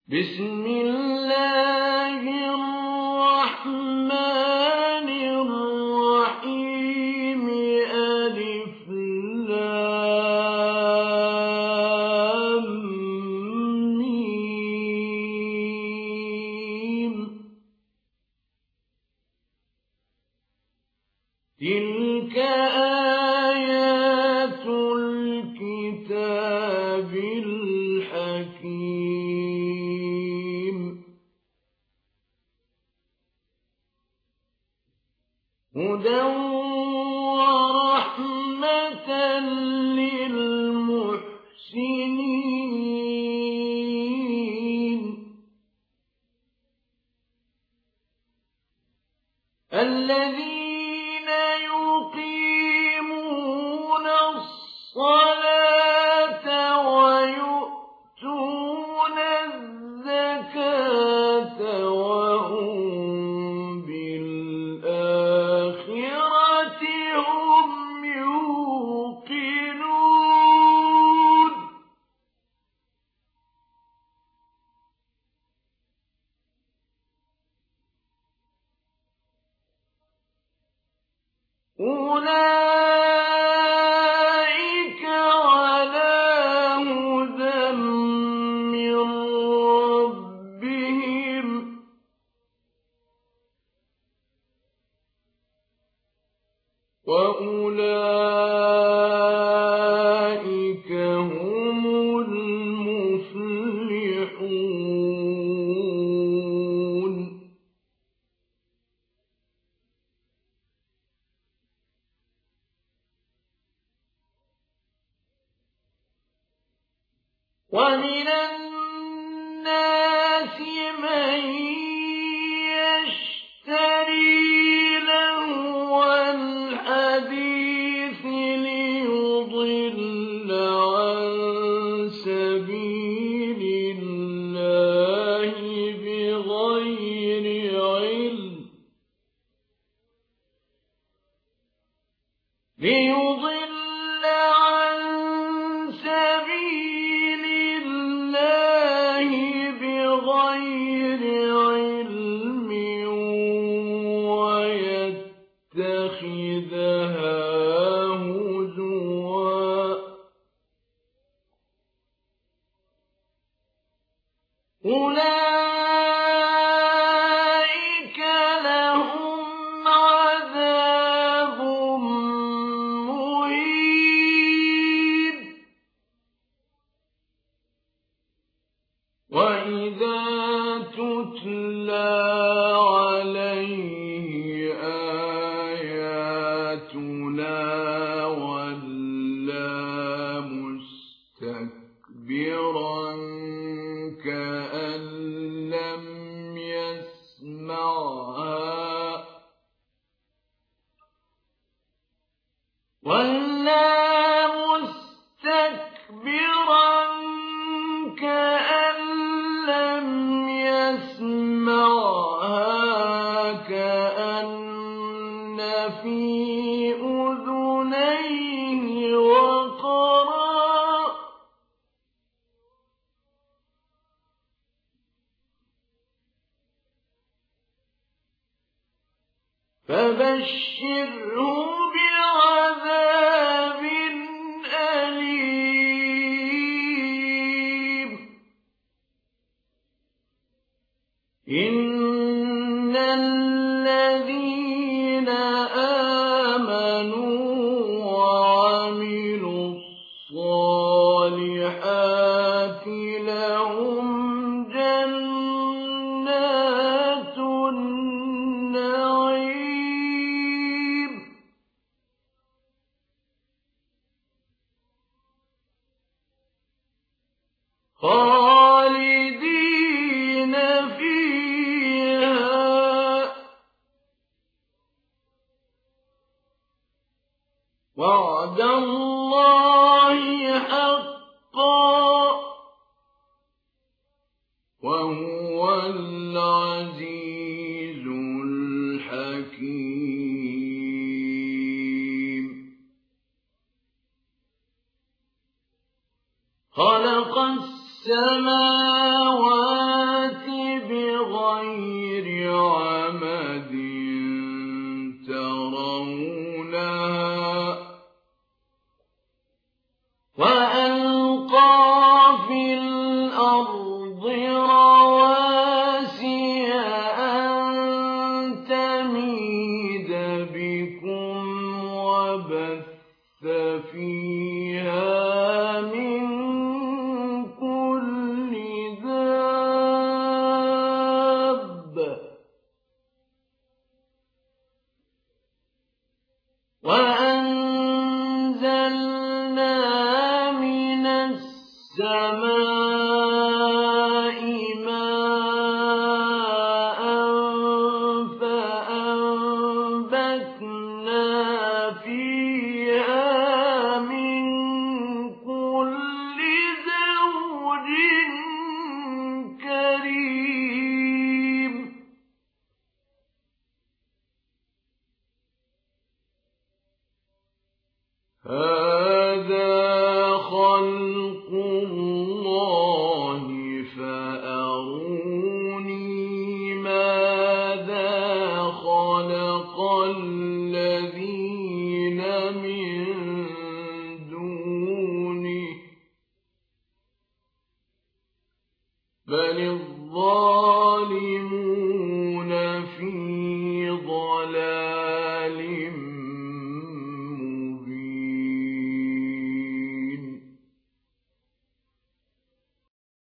بسم الله الرحمن الرحيم ألف لام ميم تلك آيات الكتاب الحكيم هدى ورحمة للمحسنين الذين يقيمون الصلاة ويؤتون الزكاة وهم بالآخرة هم يوقنون أولئك على هدى من ربهم وأولئك هم المفلحون ومن الناس من يشتري لهو الحديث ليضل عن سبيل الله بغير علم ويتخذها هزوا أولئك لهم عذاب مهين وإذا تتلى عليه آياتنا ولى مستكبرا كأن لم يسمعها كأن في أذنيه وقرا فبشره بعذاب أليم إن الذين آمنوا وعملوا الصالحات لهم جنات النعيم خالدين فيها وعد الله حقا وهو العزيز الحكيم خلق السماوات